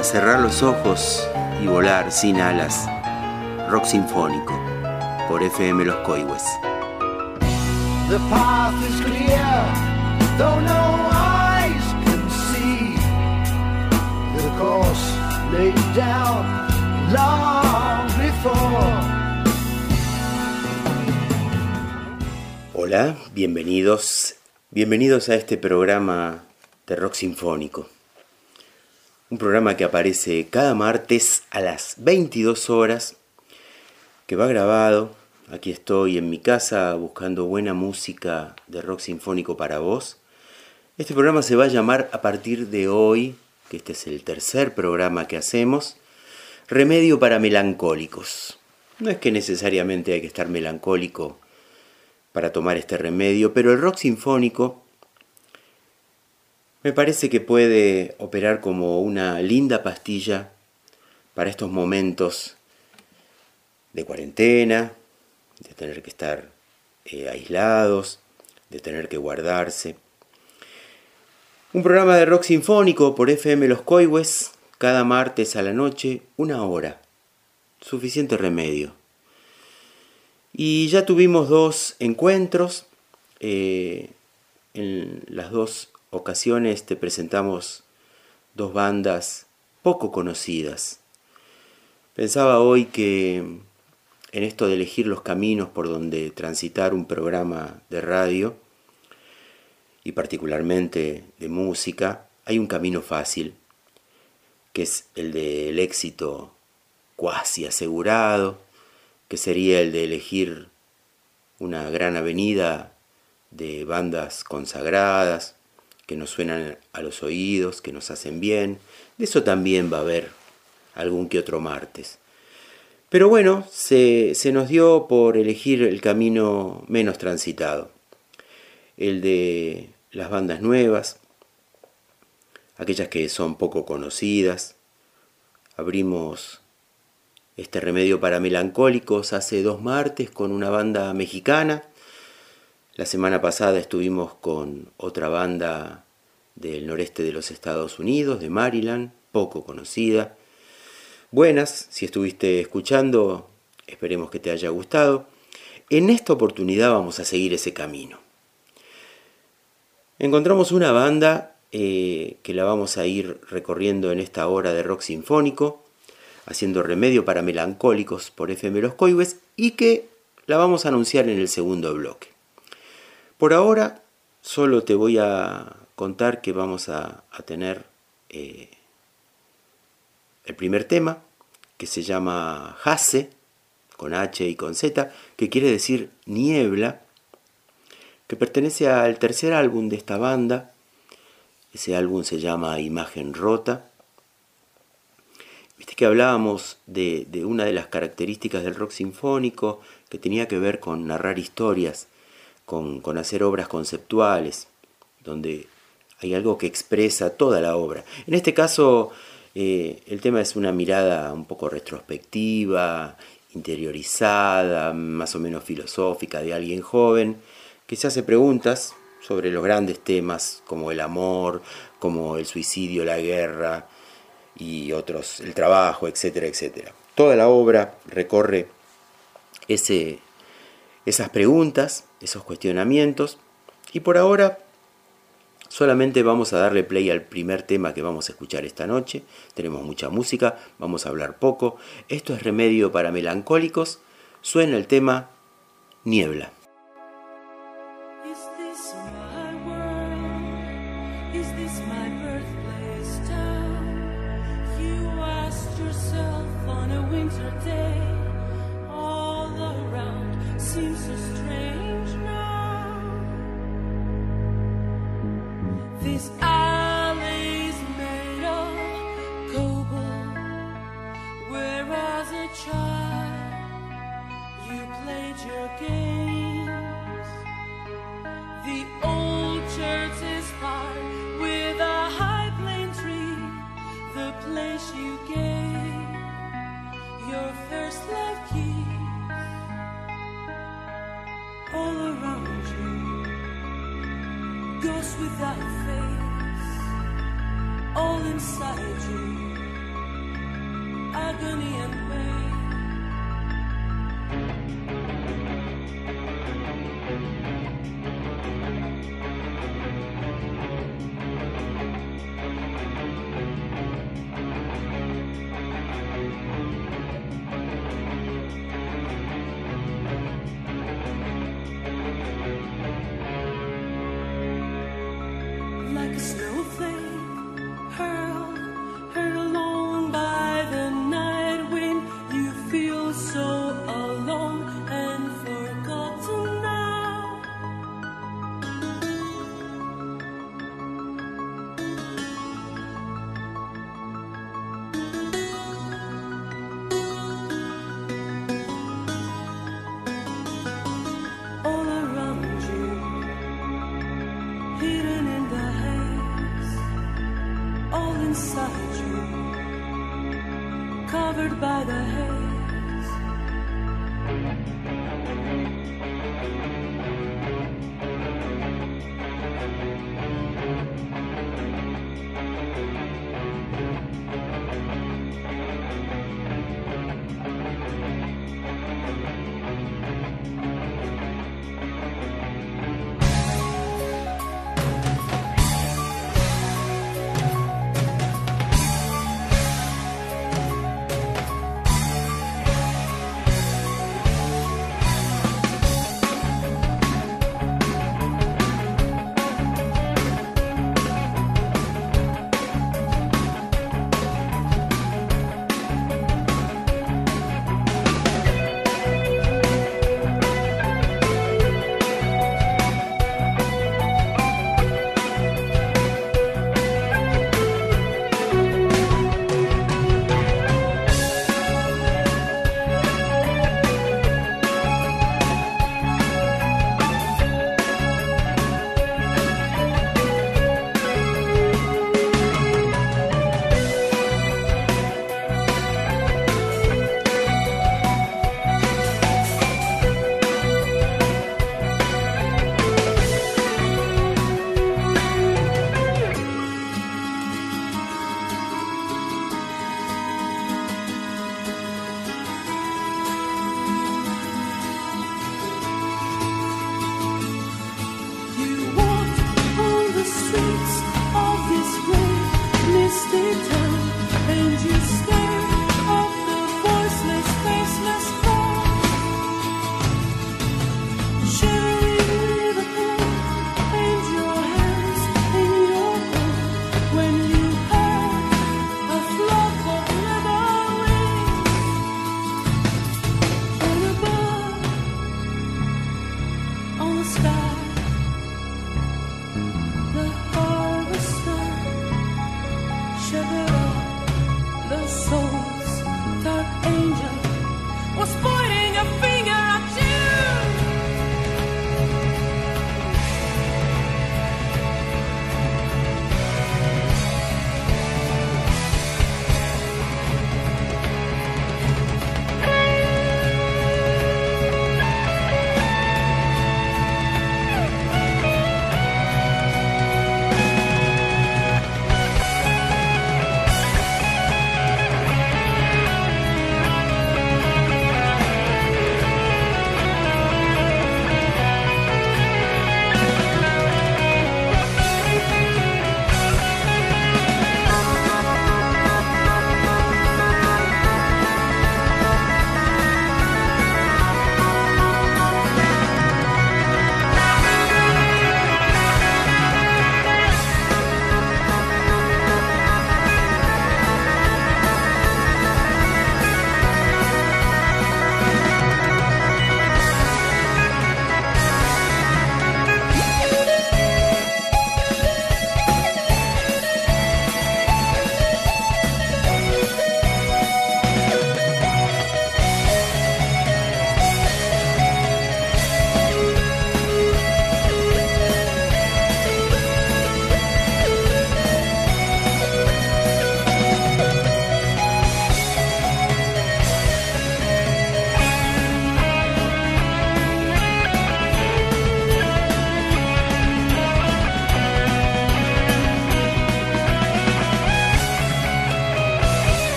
para cerrar los ojos y volar sin alas. Rock sinfónico por FM Los Coihues. The path is clear, though no eyes can see. The course laid down long before. Hola, bienvenidos a este programa de rock sinfónico. Un programa que aparece cada martes a las 22 horas, que va grabado. Aquí estoy en mi casa buscando buena música de rock sinfónico para vos. Este programa se va a llamar a partir de hoy, que este es el tercer programa que hacemos, Remedio para Melancólicos. No es que necesariamente hay que estar melancólico para tomar este remedio, pero el rock sinfónico me parece que puede operar como una linda pastilla para estos momentos de cuarentena, de tener que estar aislados, de tener que guardarse. Un programa de rock sinfónico por FM Los Coihues, cada martes a la noche, 1 hora. Suficiente remedio. Y ya tuvimos 2 encuentros. En las 2 ocasiones te presentamos 2 bandas poco conocidas. Pensaba hoy que en esto de elegir los caminos por donde transitar un programa de radio, y particularmente de música, hay un camino fácil, que es el del éxito cuasi asegurado, que sería el de elegir una gran avenida de bandas consagradas, que nos suenan a los oídos, que nos hacen bien. De eso también va a haber algún que otro martes. Pero bueno, se nos dio por elegir el camino menos transitado, el de las bandas nuevas, aquellas que son poco conocidas. Abrimos este remedio para melancólicos hace 2 martes con una banda mexicana. La semana pasada estuvimos con otra banda del noreste de los Estados Unidos, de Maryland, poco conocida. Buenas, si estuviste escuchando, esperemos que te haya gustado. En esta oportunidad vamos a seguir ese camino. Encontramos una banda que la vamos a ir recorriendo en esta hora de rock sinfónico, haciendo remedio para melancólicos por FM Los Coihues, y que la vamos a anunciar en el segundo bloque. Por ahora, solo te voy a contar que vamos a tener el primer tema, que se llama Haze, con H y con Z, que quiere decir niebla, que pertenece al tercer álbum de esta banda. Ese álbum se llama Imagen Rota. Viste que hablábamos de una de las características del rock sinfónico, que tenía que ver con narrar historias, con hacer obras conceptuales, donde hay algo que expresa toda la obra. En este caso, el tema es una mirada un poco retrospectiva, interiorizada, más o menos filosófica, de alguien joven, que se hace preguntas sobre los grandes temas, como el amor, como el suicidio, la guerra, y otros, el trabajo, etcétera, etcétera. Toda la obra recorre esas preguntas, esos cuestionamientos, y por ahora solamente vamos a darle play al primer tema que vamos a escuchar esta noche. Tenemos mucha música, vamos a hablar poco. Esto es Remedio para Melancólicos. Suena el tema Niebla. This alley's made of cobalt, where as a child you played your games. The old church is high with a high plane tree, the place you gave your first love kiss. All around you, ghosts without face, all inside you, agony and pain. Like a snowflake hurled along by the night wind, you feel so alone and forgotten now. All around you, hidden in the haze, all inside you, covered by the haze.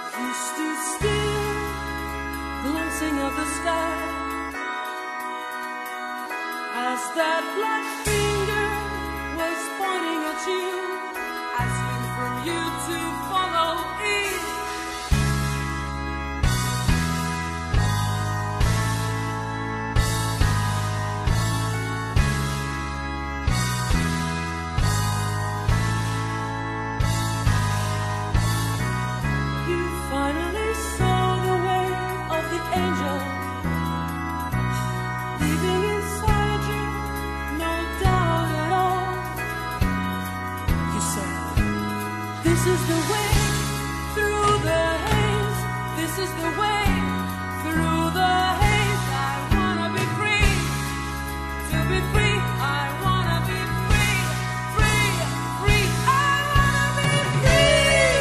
You stood still, glancing at the sky, as that black finger was pointing at you, asking from you to follow it. You finally saw the way of the angel, leaving inside you no doubt at all. You said, this is the way through the haze, this is the way through the haze. I wanna be free, to be free, I wanna be free, free, free, I wanna be free.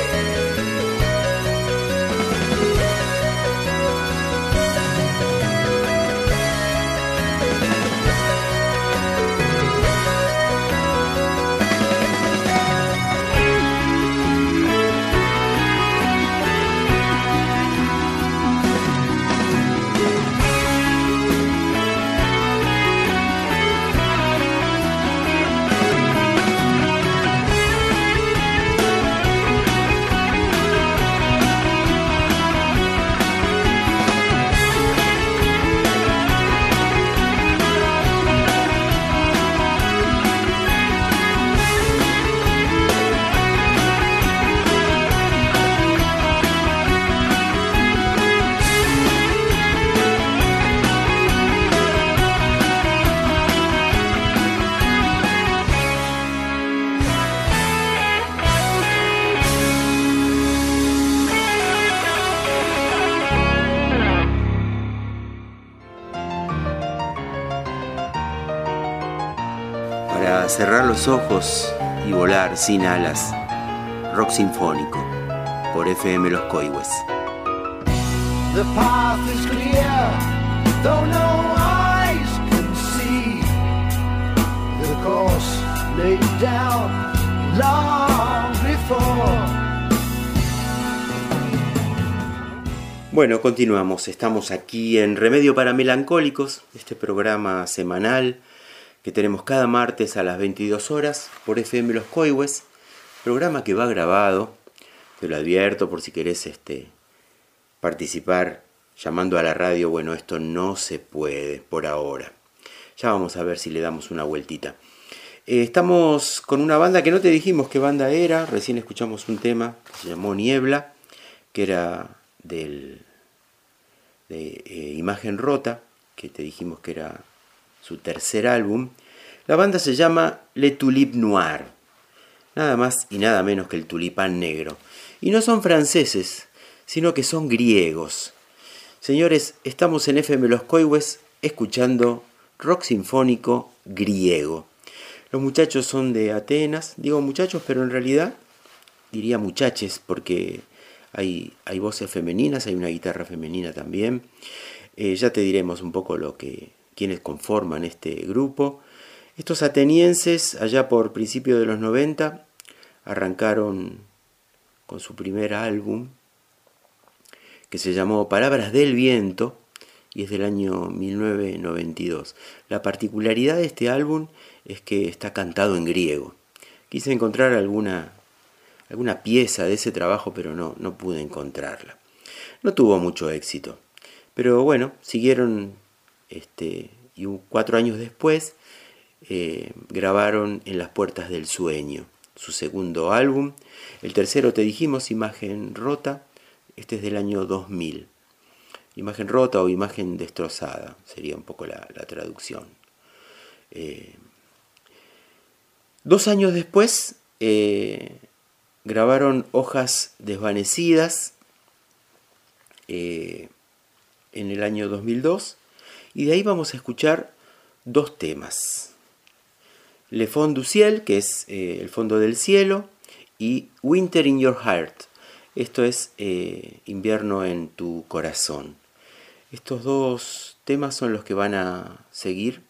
Para cerrar los ojos y volar sin alas, rock sinfónico por FM Los Coihues. The path is clear, though no eyes can see. The course laid down long before. Bueno, continuamos. Estamos aquí en Remedio para Melancólicos, este programa semanal que tenemos cada martes a las 22 horas por FM Los Coihues. Programa que va grabado, te lo advierto por si querés participar llamando a la radio. Bueno, esto no se puede por ahora. Ya vamos a ver si le damos una vueltita. Estamos con una banda que no te dijimos qué banda era. Recién escuchamos un tema que se llamó Niebla, que era de Imagen Rota, que te dijimos que era su tercer álbum. La banda se llama Le Tulip Noir, nada más y nada menos que el tulipán negro. Y no son franceses, sino que son griegos. Señores, estamos en FM Los Coihues escuchando rock sinfónico griego. Los muchachos son de Atenas, digo muchachos, pero en realidad diría muchaches porque hay voces femeninas, hay una guitarra femenina también. Ya te diremos un poco quienes conforman este grupo. Estos atenienses, allá por principios de los 90, arrancaron con su primer álbum, que se llamó Palabras del Viento, y es del año 1992. La particularidad de este álbum es que está cantado en griego. Quise encontrar alguna pieza de ese trabajo, pero no pude encontrarla. No tuvo mucho éxito. Pero bueno, siguieron, y 4 años después grabaron En las Puertas del Sueño, su segundo álbum. El tercero, te dijimos, Imagen Rota. Este es del año 2000. Imagen Rota o Imagen Destrozada sería un poco la traducción. 2 años después grabaron Hojas Desvanecidas en el año 2002, y de ahí vamos a escuchar 2 temas. Le Fond du Ciel, que es el fondo del cielo, y Winter in Your Heart. Esto es Invierno en tu corazón. Estos 2 temas son los que van a seguir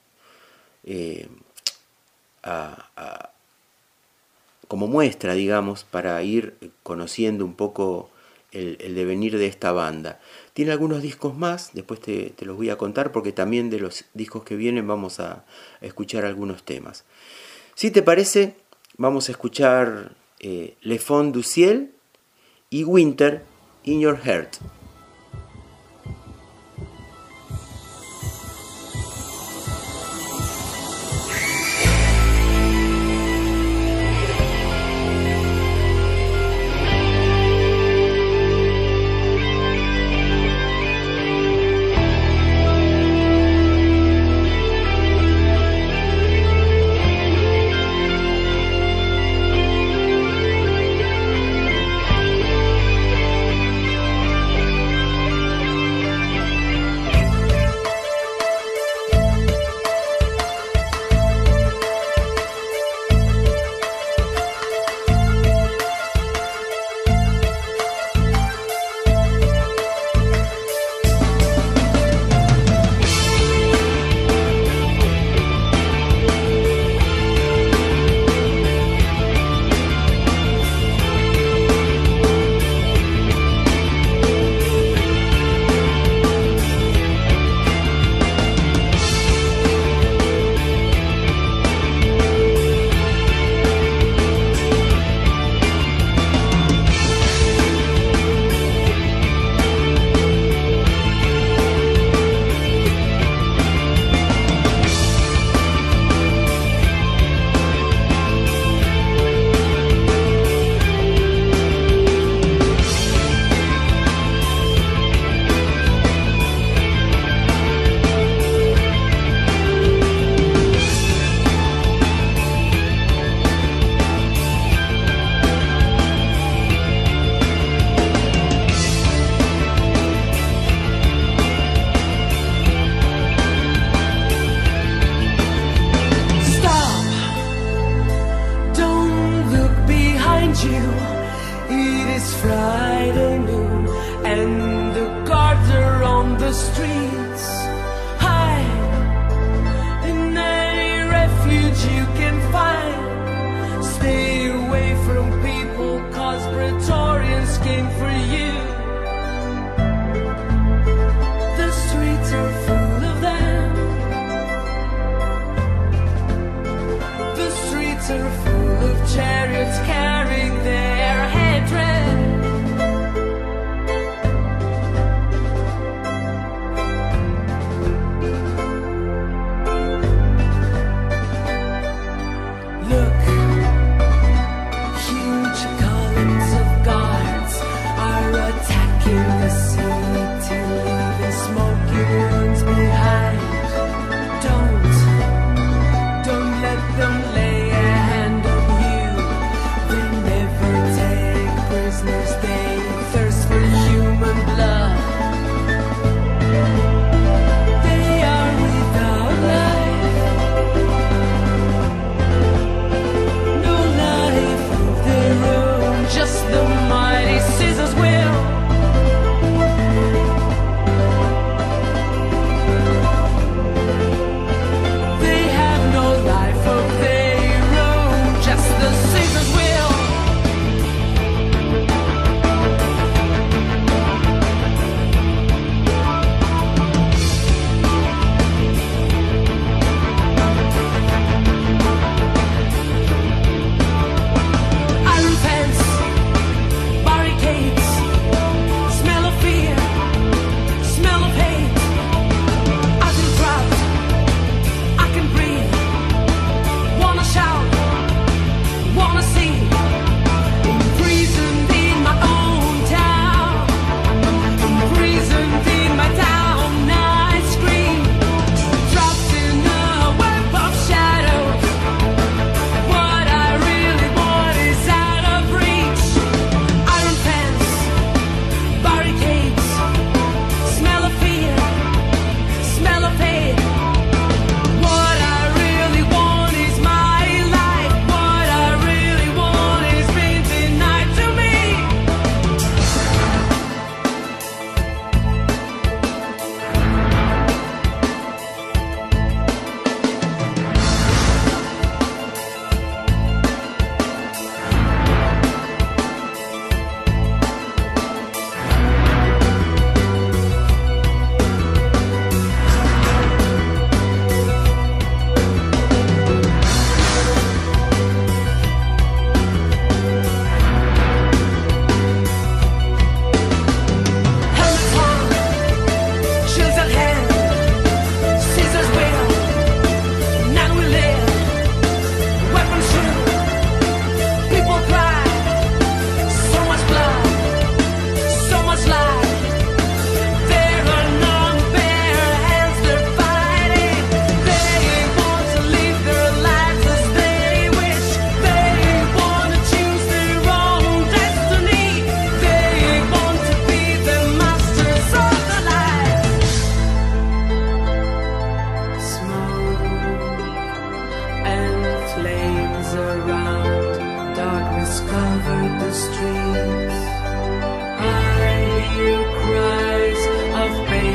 como muestra, digamos, para ir conociendo un poco el devenir de esta banda. Tiene algunos discos más, después te los voy a contar porque también de los discos que vienen vamos a escuchar algunos temas. Si te parece, vamos a escuchar Le Fond du Ciel y Winter in Your Heart. Thank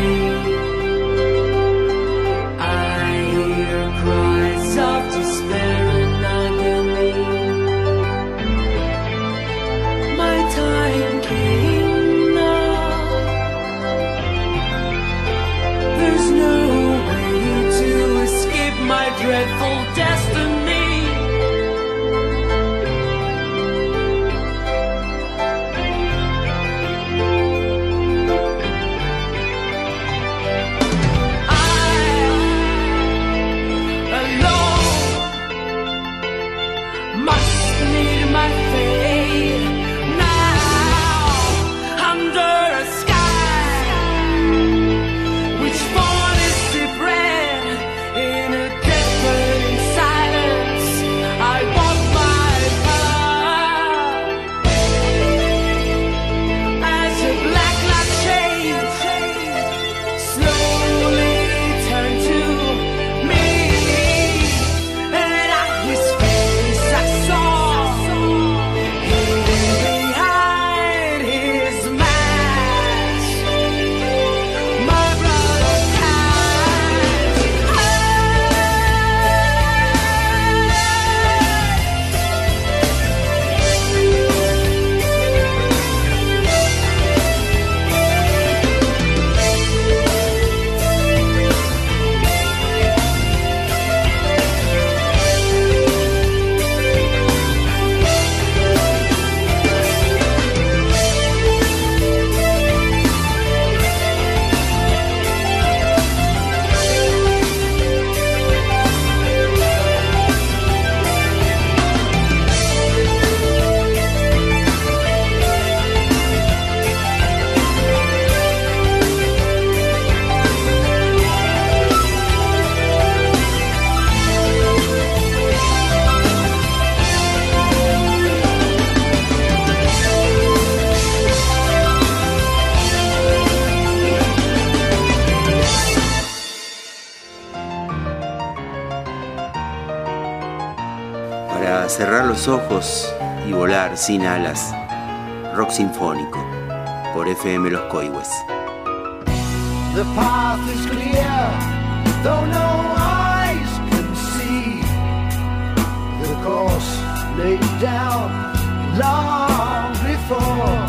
I hear cries of despair and agony. My time came now. There's no way to escape my dreadful destiny. Cerrar los ojos y volar sin alas. Rock sinfónico por FM Los Coihues. The path is clear, though no eyes can see. The course laid down long before.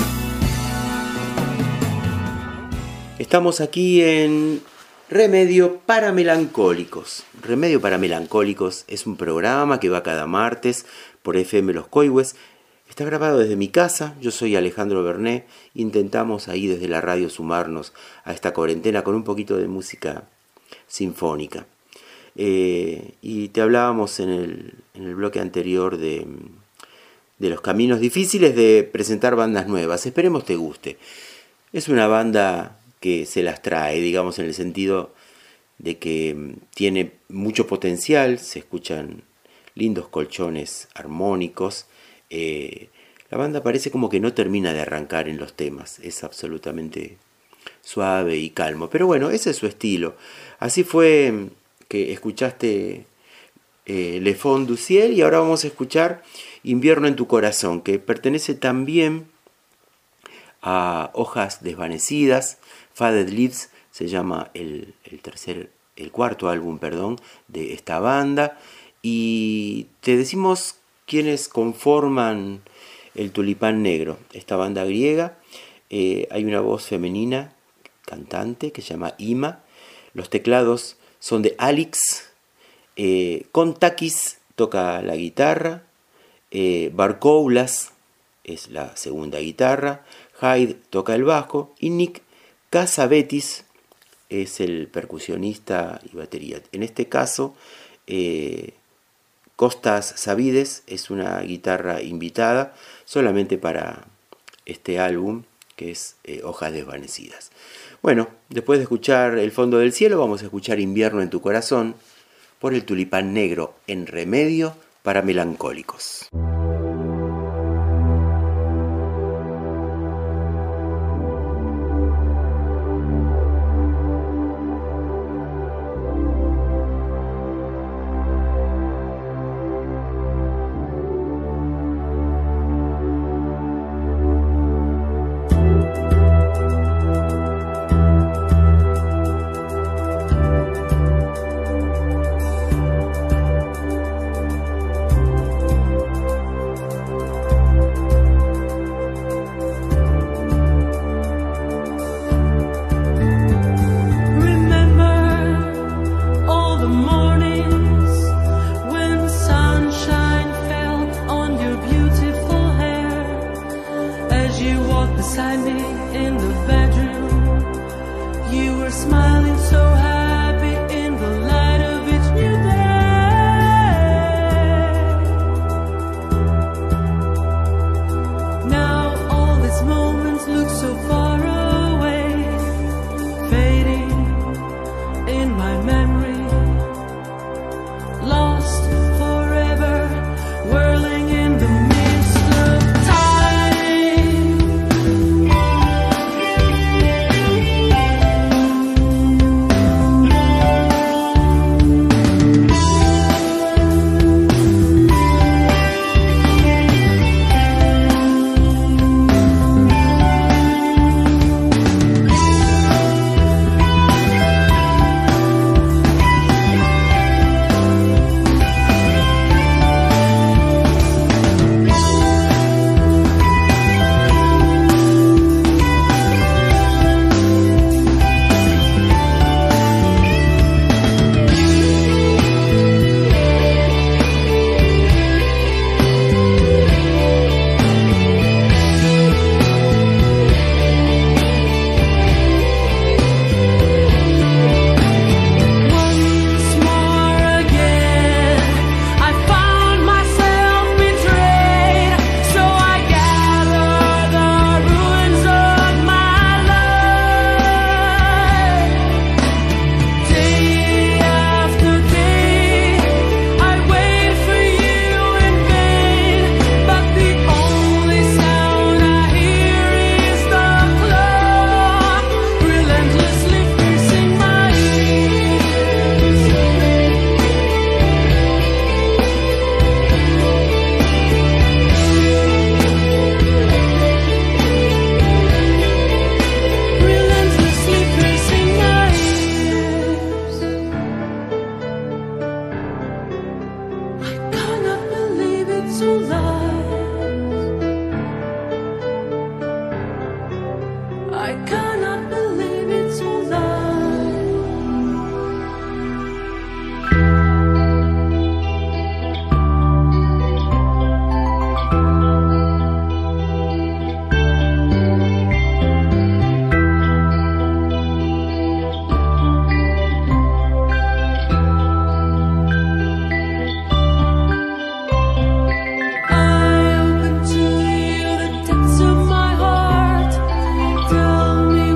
Estamos aquí en Remedio para Melancólicos. Remedio para Melancólicos es un programa que va cada martes por FM Los Coihues. Está grabado desde mi casa, yo soy Alejandro Berné. Intentamos ahí desde la radio sumarnos a esta cuarentena con un poquito de música sinfónica. Y te hablábamos en el bloque anterior de los caminos difíciles de presentar bandas nuevas. Esperemos te guste. Es una banda que se las trae, digamos, en el sentido de que tiene mucho potencial, se escuchan lindos colchones armónicos. La banda parece como que no termina de arrancar en los temas, es absolutamente suave y calmo, pero bueno, ese es su estilo. Así fue que escuchaste Le Fond du Ciel, y ahora vamos a escuchar Invierno en tu corazón, que pertenece también a Hojas Desvanecidas. Faded Leaves se llama el cuarto álbum, de esta banda. Y te decimos quiénes conforman el Tulipán Negro, esta banda griega. Hay una voz femenina cantante que se llama Ima. Los teclados son de Alix. Kontakis toca la guitarra. Barkoulas es la segunda guitarra. Hyde toca el bajo. Y Nick Casavetis es el percusionista y batería. En este caso, Kostas Savides es una guitarra invitada solamente para este álbum, que es Hojas Desvanecidas. Bueno, después de escuchar El Fondo del Cielo, vamos a escuchar Invierno en tu corazón por el Tulipán Negro, en Remedio para Melancólicos. empty in the bedroom. You were smiling so happy in the light of each new day. Now all these moments look so far away, fading in my memory, lost forever, whirling in the mist of time. Once more again, I found myself betrayed, so I gather the ruins of my life. Day after day, I wait for you in vain, but the only sound I hear is the clock relentlessly piercing my ears. Relentlessly piercing my ears. I cannot believe it's so lies. I cannot believe it's so lies. I open to you the depths of my heart. Tell me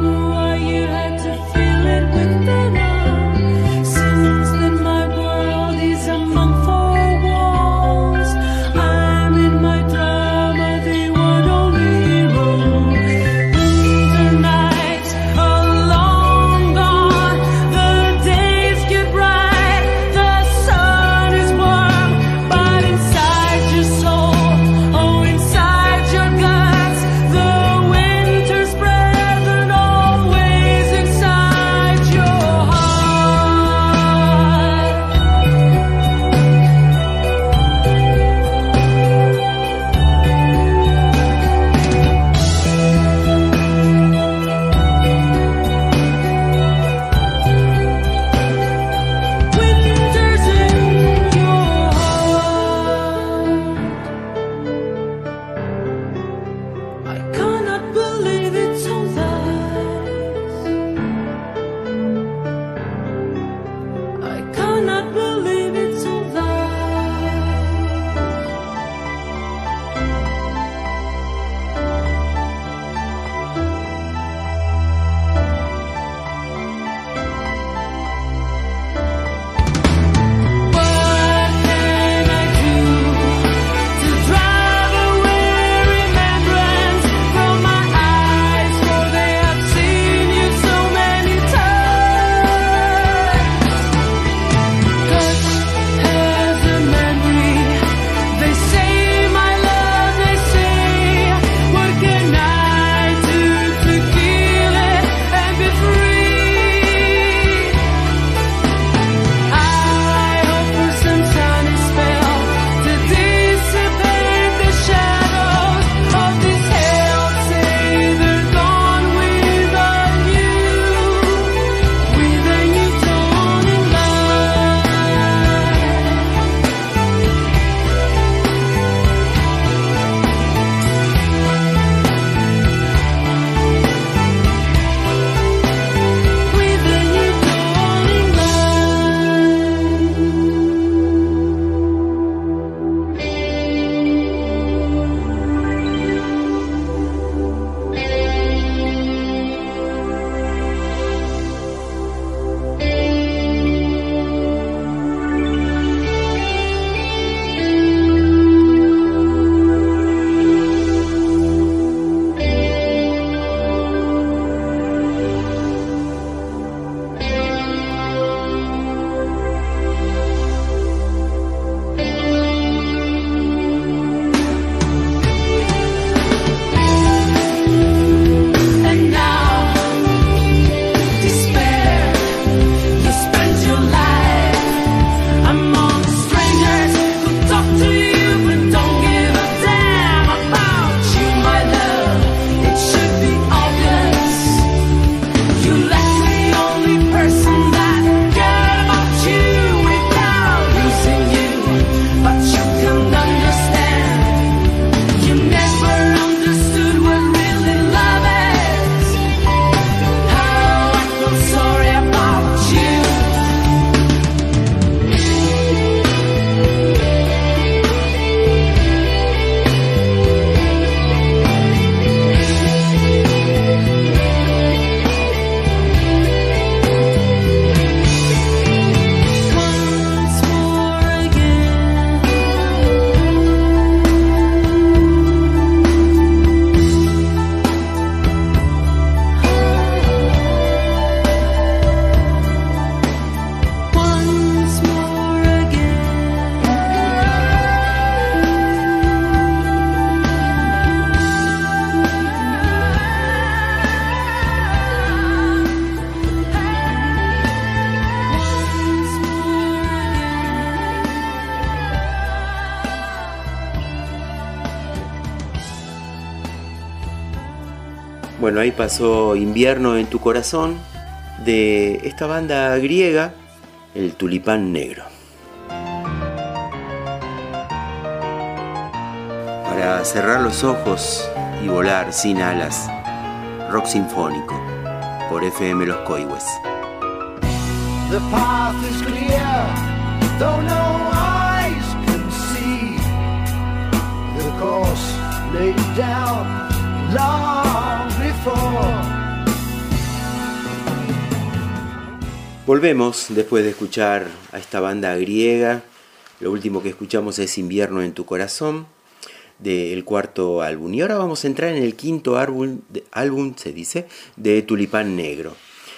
Bueno, ahí pasó Invierno en tu corazón, de esta banda griega, el Tulipán Negro. Para cerrar los ojos y volar sin alas, rock sinfónico, por FM Los Coihues. The path is clear, though no eyes can see. The course laid down long before. Volvemos después de escuchar a esta banda griega. Lo último que escuchamos es Invierno en tu corazón, del cuarto álbum. Y ahora vamos a entrar en el quinto álbum se dice, de Tulipán Negro.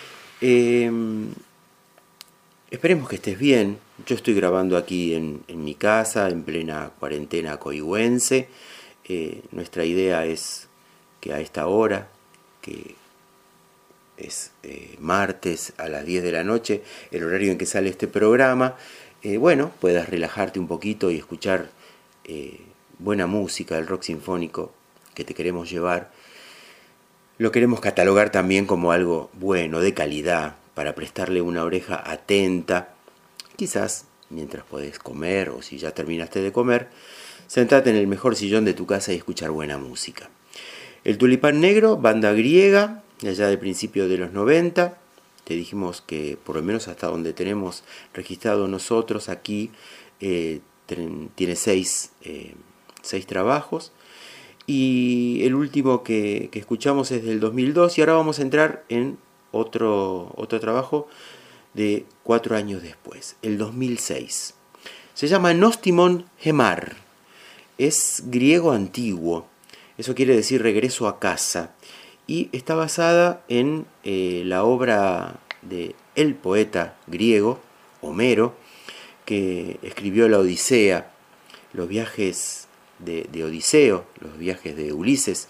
Esperemos que estés bien. Yo estoy grabando aquí en mi casa, en plena cuarentena coihuense. Nuestra idea es que a esta hora, que es martes a las 10 de la noche, el horario en que sale este programa, puedas relajarte un poquito y escuchar buena música, el rock sinfónico que te queremos llevar. Lo queremos catalogar también como algo bueno, de calidad, para prestarle una oreja atenta, quizás mientras podés comer o si ya terminaste de comer, sentate en el mejor sillón de tu casa y escuchar buena música. El Tulipán Negro, banda griega, de allá del principio de los 90, te dijimos que por lo menos hasta donde tenemos registrado nosotros aquí, tiene seis trabajos, y el último que escuchamos es del 2002, y ahora vamos a entrar en otro trabajo de 4 años después, el 2006. Se llama Nostimon Hemar, es griego antiguo, eso quiere decir regreso a casa, y está basada en la obra de el poeta griego Homero, que escribió la Odisea, los viajes de Odiseo, los viajes de Ulises,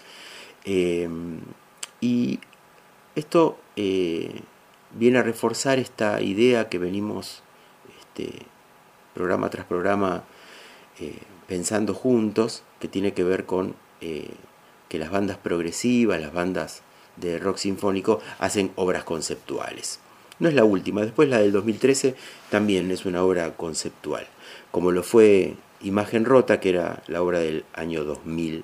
y esto viene a reforzar esta idea que venimos programa tras programa pensando juntos, que tiene que ver con que las bandas progresivas, las bandas de rock sinfónico hacen obras conceptuales. No es la última, después la del 2013 también es una obra conceptual, como lo fue Imagen Rota, que era la obra del año 2000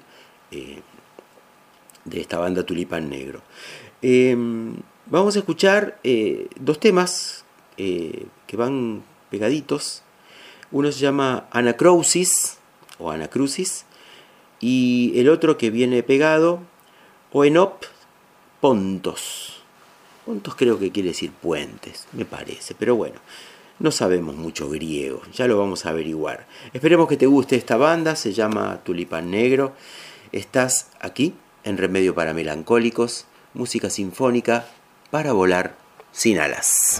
de esta banda Tulipán Negro. Vamos a escuchar 2 temas que van pegaditos. Uno se llama Anacrusis o Anacrusis, y el otro que viene pegado, Oenop Pontos. Pontos creo que quiere decir puentes, me parece, pero bueno, no sabemos mucho griego, ya lo vamos a averiguar. Esperemos que te guste esta banda, se llama Tulipán Negro. Estás aquí en Remedio para Melancólicos, música sinfónica para volar sin alas.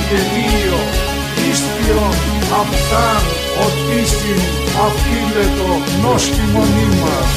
τελείο, ίστιον αυτάν οτίστην αυκύλετο νόστιμον ημάς.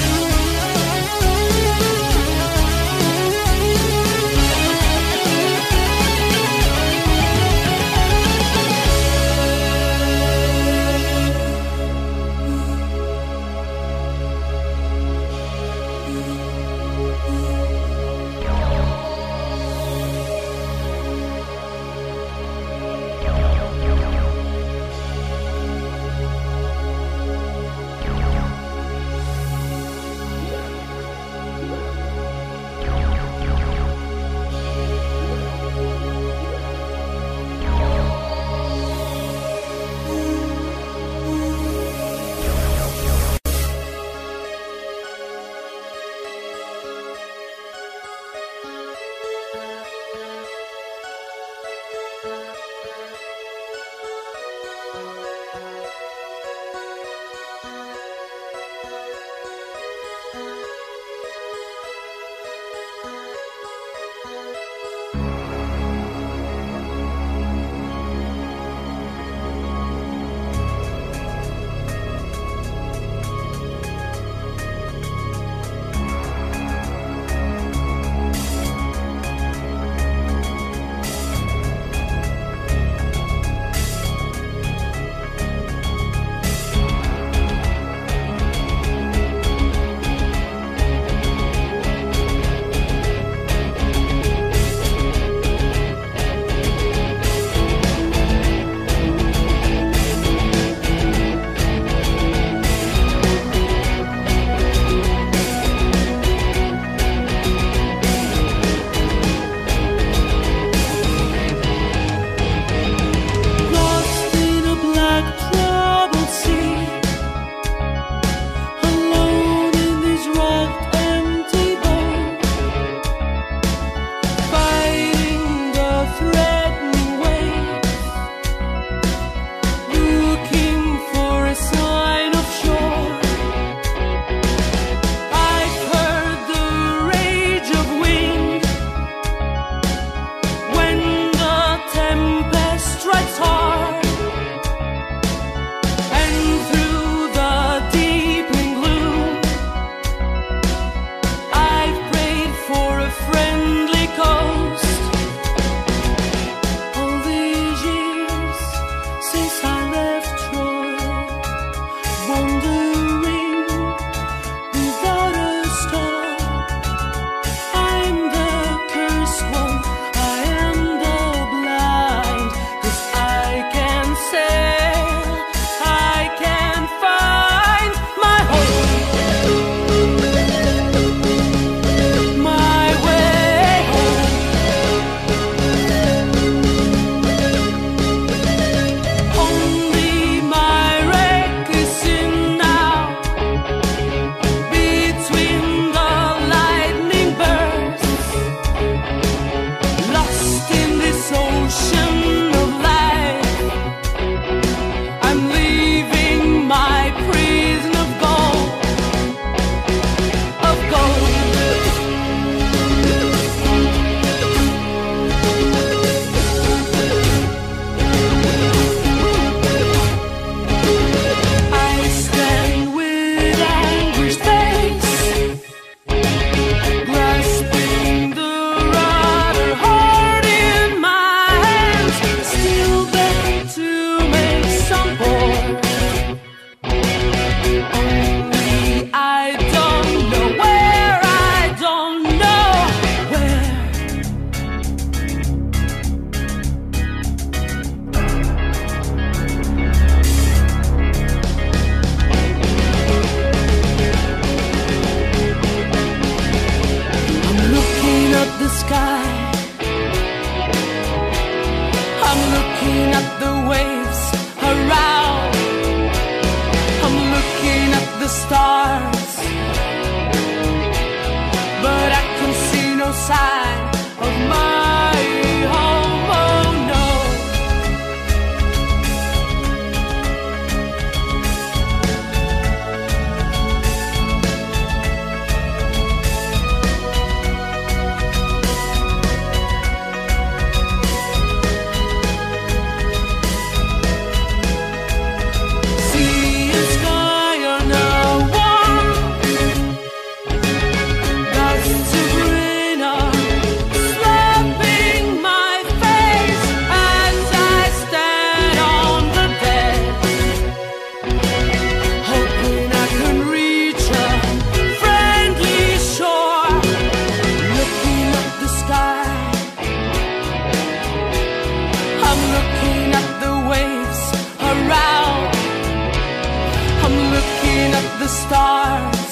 looking at the waves around. I'm looking at the stars,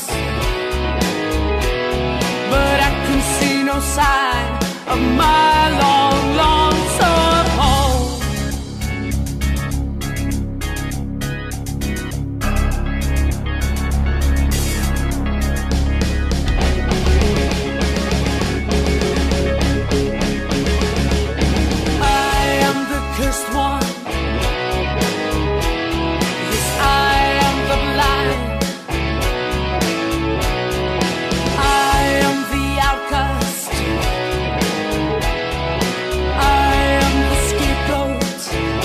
but I can see no sign of my long, long sought home. I am the cursed one. Yes, I am the blind. I am the outcast. I am the scapegoat.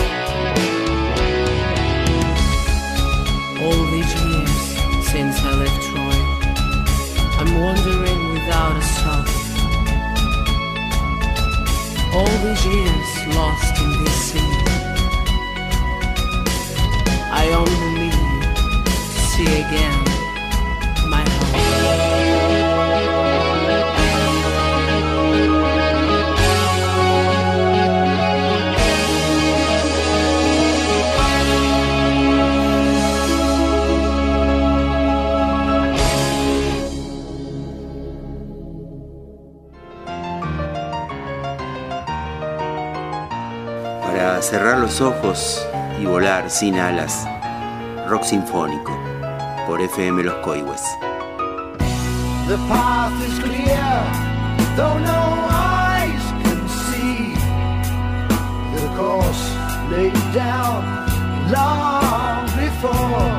All these years since I left Troy, I'm wandering without a stop. All these years lost in this sea, I only need to see again my Para cerrar los ojos y volar sin alas, rock sinfónico, por FM Los Coihues. The path is clear, though no eyes can see. The course laid down long before.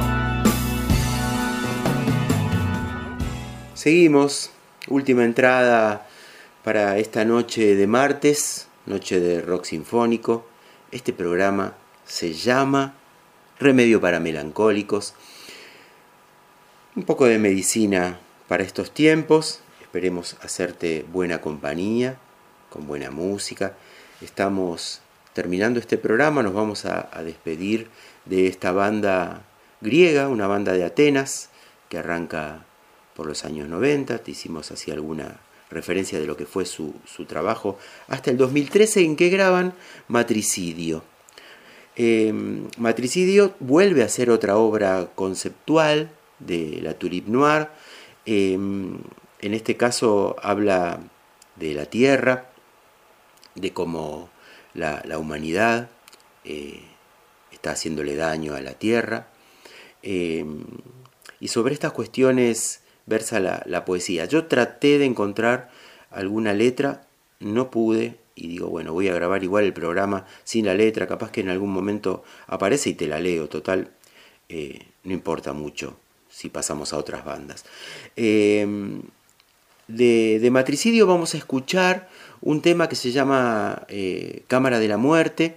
Seguimos, última entrada para esta noche de martes, noche de rock sinfónico. Este programa se llama Remedio para Melancólicos. Un poco de medicina para estos tiempos. Esperemos hacerte buena compañía, con buena música. Estamos terminando este programa, nos vamos a despedir de esta banda griega, una banda de Atenas, que arranca por los años 90. Te hicimos así alguna referencia de lo que fue su trabajo hasta el 2013, en que graban Matricidio. Matricidio vuelve a hacer otra obra conceptual de la Tulip Noir. En este caso habla de la tierra, de cómo la humanidad está haciéndole daño a la tierra, y sobre estas cuestiones versa la poesía. Yo traté de encontrar alguna letra, no pude, y digo, bueno, voy a grabar igual el programa sin la letra, capaz que en algún momento aparece y te la leo, total, no importa mucho si pasamos a otras bandas. De Matricidio vamos a escuchar un tema que se llama Cámara de la Muerte,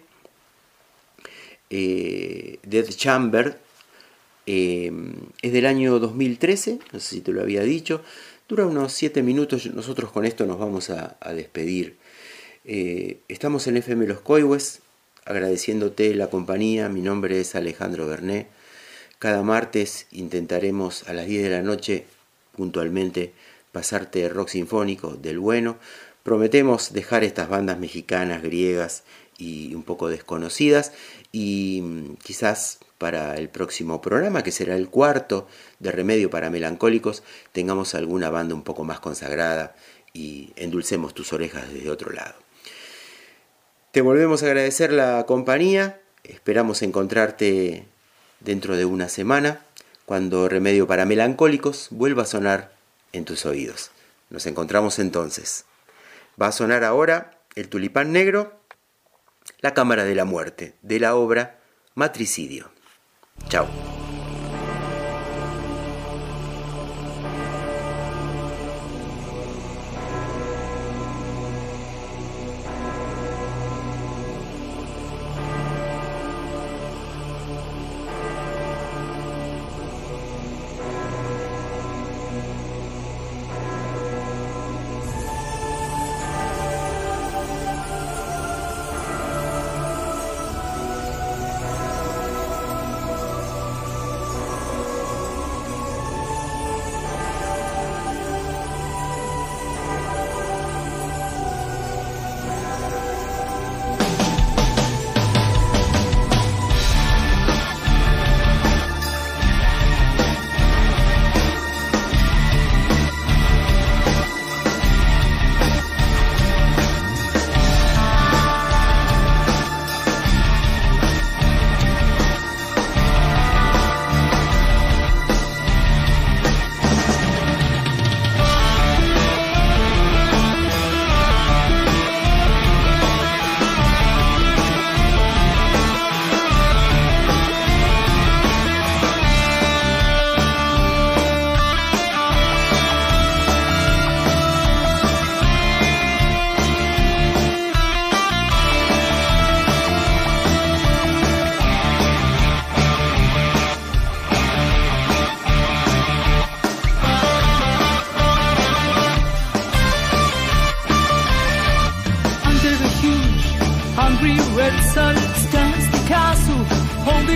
Death Chamber. Es del año 2013, no sé si te lo había dicho, dura unos 7 minutos, nosotros con esto nos vamos a despedir. Estamos en FM Los Coihues, agradeciéndote la compañía. Mi nombre es Alejandro Bernet. Cada martes intentaremos a las 10 de la noche puntualmente pasarte rock sinfónico del bueno. Prometemos dejar estas bandas mexicanas, griegas y un poco desconocidas, y quizás para el próximo programa, que será el 4 de Remedio para Melancólicos, tengamos alguna banda un poco más consagrada y endulcemos tus orejas desde otro lado. Te volvemos a agradecer la compañía, esperamos encontrarte dentro de una semana, cuando Remedio para Melancólicos vuelva a sonar en tus oídos. Nos encontramos entonces. Va a sonar ahora el Tulipán Negro, La Cámara de la Muerte, de la obra Matricidio. Chao.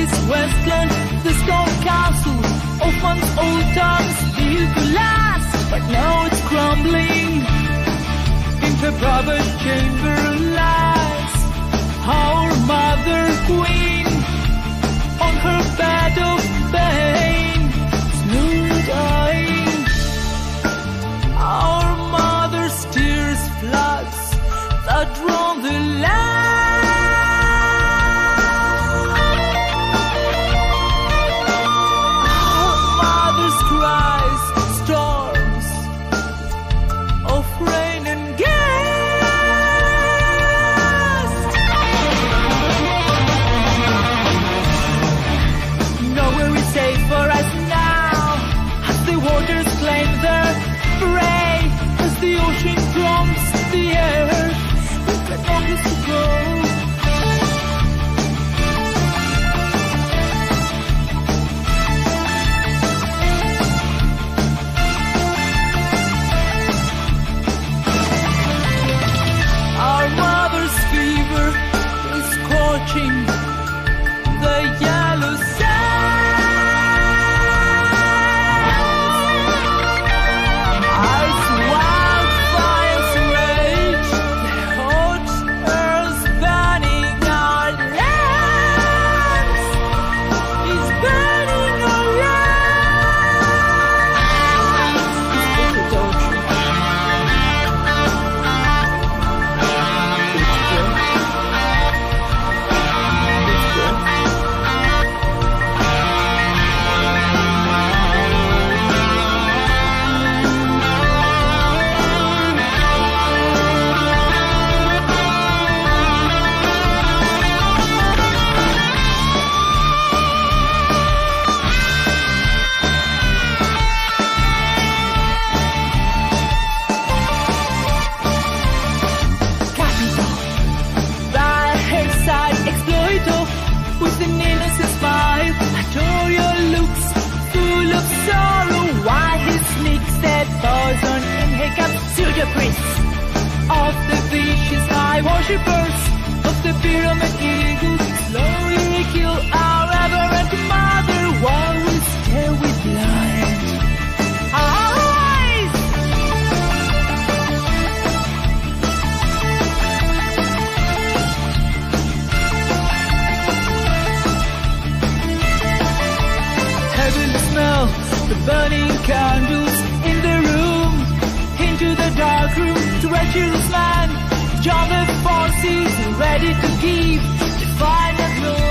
East Westland, the stone castle of one's old times built to last, but now it's crumbling. In the private chamber lies our mother queen on her bed of pain, slowly dying. Our mother's tears floods that drown the land. Our mother's cries, storms of rain and gas. Nowhere is safe for us now, as the waters claim their prey, as the ocean drowns the earth. We can always go. Our mother's fever is scorching the yellow sand. As wildfires rage, the hot earth's burning our lands. It's burning our lands. It's the ocean. Capital, thy hairside exploiter with an innocent smile. Adore your looks, full of sorrow. Why he sneaks that poison in hiccups to the priests of the vicious eye worshippers of the pyramid eagles. Slowly kill our reverend mother while we stare with blind eyes. Heaven smell the burning candles in the room. Into the dark room, treacherous man, John the forces ready to give the final blow.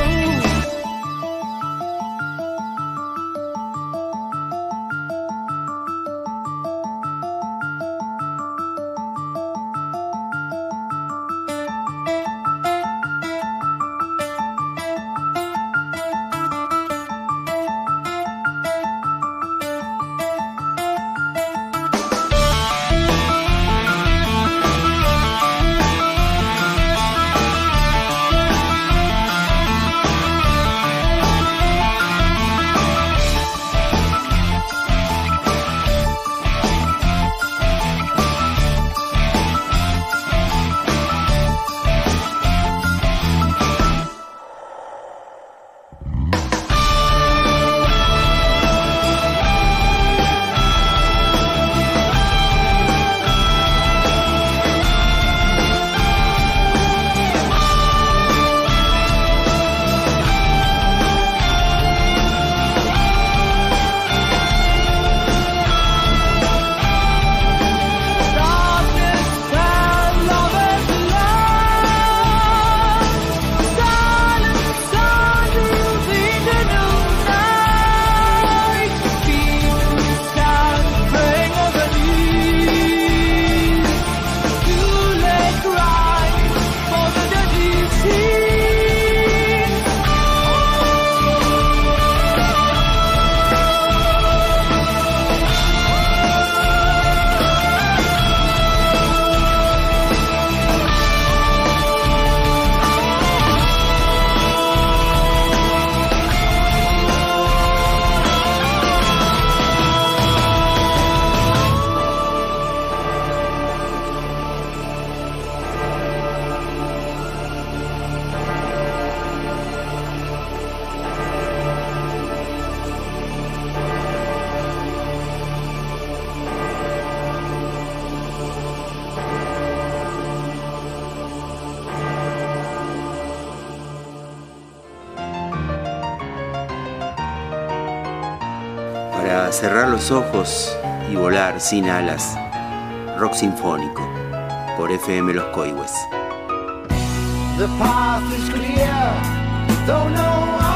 cerrar los ojos y volar sin alas. Rock sinfónico por FM Los Coihues. The path is clear, though no